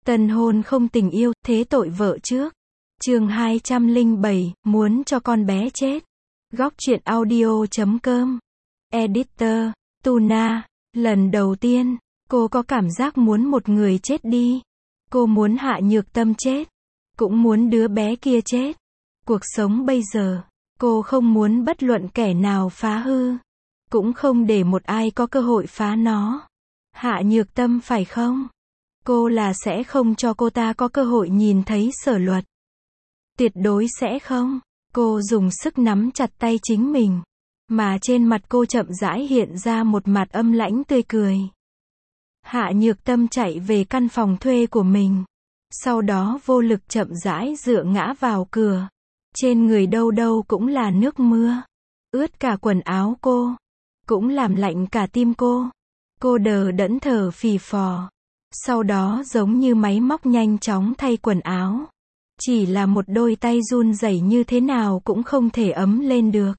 Tân hôn không tình yêu, thế tội vợ trước. Chương 207, muốn cho con bé chết. Góc truyện audio.com. Editor, Tuna. Lần đầu tiên, cô có cảm giác muốn một người chết đi. Cô muốn Hạ Nhược Tâm chết. Cũng muốn đứa bé kia chết. Cuộc sống bây giờ, cô không muốn bất luận kẻ nào phá hư. Cũng không để một ai có cơ hội phá nó. Hạ Nhược Tâm phải không? Cô là sẽ không cho cô ta có cơ hội nhìn thấy Sở Luật. Tuyệt đối sẽ không. Cô dùng sức nắm chặt tay chính mình. Mà trên mặt cô chậm rãi hiện ra một mặt âm lãnh tươi cười. Hạ Nhược Tâm chạy về căn phòng thuê của mình. Sau đó vô lực chậm rãi dựa ngã vào cửa. Trên người đâu đâu cũng là nước mưa. Ướt cả quần áo cô. Cũng làm lạnh cả tim cô. Cô đờ đẫn thở phì phò. Sau đó giống như máy móc nhanh chóng thay quần áo. Chỉ là một đôi tay run rẩy như thế nào cũng không thể ấm lên được.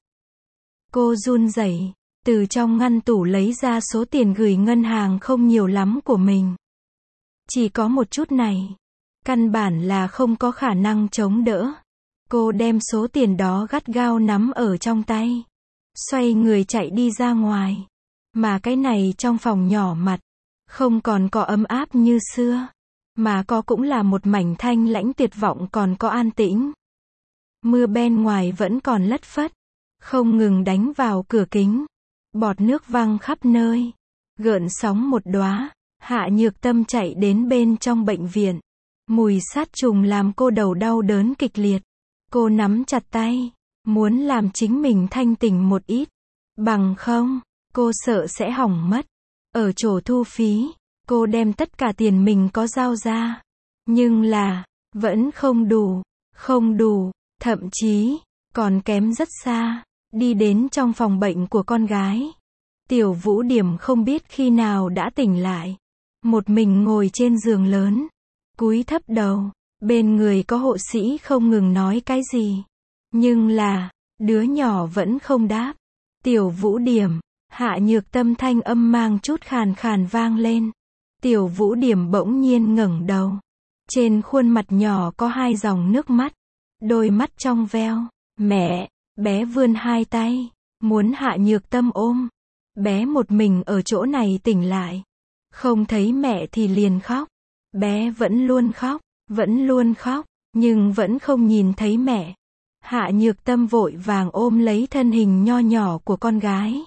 Cô run rẩy, từ trong ngăn tủ lấy ra số tiền gửi ngân hàng không nhiều lắm của mình. Chỉ có một chút này. Căn bản là không có khả năng chống đỡ. Cô đem số tiền đó gắt gao nắm ở trong tay. Xoay người chạy đi ra ngoài. Mà cái này trong phòng nhỏ mặt. Không còn có ấm áp như xưa. Mà có cũng là một mảnh thanh lãnh tuyệt vọng còn có an tĩnh. Mưa bên ngoài vẫn còn lất phất. Không ngừng đánh vào cửa kính. Bọt nước văng khắp nơi. Gợn sóng một đóa. Hạ Nhược Tâm chạy đến bên trong bệnh viện. Mùi sát trùng làm cô đầu đau đớn kịch liệt. Cô nắm chặt tay. Muốn làm chính mình thanh tỉnh một ít. Bằng không, cô sợ sẽ hỏng mất. Ở chỗ thu phí, cô đem tất cả tiền mình có giao ra. Nhưng là, vẫn không đủ. Không đủ, thậm chí, còn kém rất xa. Đi đến trong phòng bệnh của con gái. Tiểu Vũ Điểm không biết khi nào đã tỉnh lại. Một mình ngồi trên giường lớn. Cúi thấp đầu. Bên người có hộ sĩ không ngừng nói cái gì. Nhưng là, đứa nhỏ vẫn không đáp. Tiểu Vũ Điểm. Hạ Nhược Tâm thanh âm mang chút khàn khàn vang lên. Tiểu Vũ Điểm bỗng nhiên ngẩng đầu. Trên khuôn mặt nhỏ có hai dòng nước mắt. Đôi mắt trong veo. Mẹ, bé vươn hai tay. Muốn Hạ Nhược Tâm ôm. Bé một mình ở chỗ này tỉnh lại. Không thấy mẹ thì liền khóc. Bé vẫn luôn khóc. Vẫn luôn khóc. Nhưng vẫn không nhìn thấy mẹ. Hạ Nhược Tâm vội vàng ôm lấy thân hình nho nhỏ của con gái.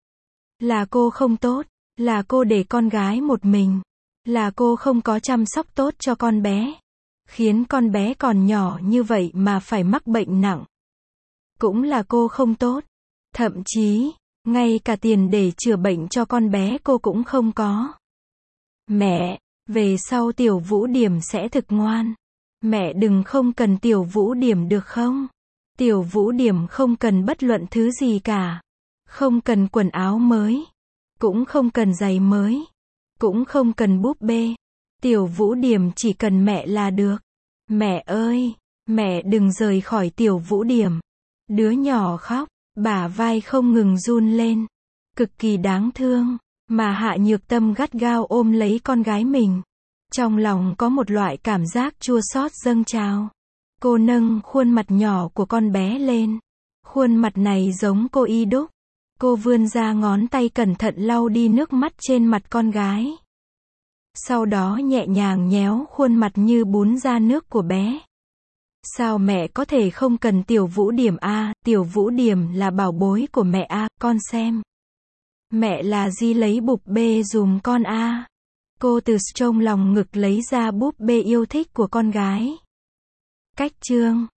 Là cô không tốt. Là cô để con gái một mình. Là cô không có chăm sóc tốt cho con bé. Khiến con bé còn nhỏ như vậy mà phải mắc bệnh nặng. Cũng là cô không tốt. Thậm chí, ngay cả tiền để chữa bệnh cho con bé cô cũng không có. Mẹ, về sau Tiểu Vũ Điểm sẽ thực ngoan. Mẹ đừng không cần Tiểu Vũ Điểm được không? Tiểu Vũ Điểm không cần bất luận thứ gì cả. Không cần quần áo mới. Cũng không cần giày mới. Cũng không cần búp bê. Tiểu Vũ Điểm chỉ cần mẹ là được. Mẹ ơi, mẹ đừng rời khỏi Tiểu Vũ Điểm. Đứa nhỏ khóc, bả vai không ngừng run lên. Cực kỳ đáng thương. Mà Hạ Nhược Tâm gắt gao ôm lấy con gái mình. Trong lòng có một loại cảm giác chua xót dâng trào. Cô nâng khuôn mặt nhỏ của con bé lên. Khuôn mặt này giống cô y đúc. Cô vươn ra ngón tay cẩn thận lau đi nước mắt trên mặt con gái. Sau đó nhẹ nhàng nhéo khuôn mặt như bún ra nước của bé. Sao mẹ có thể không cần Tiểu Vũ Điểm a? Tiểu Vũ Điểm là bảo bối của mẹ a, con xem. Mẹ là gì lấy búp bê dùm con a? Cô từ trong lòng ngực lấy ra búp bê yêu thích của con gái. Cách chương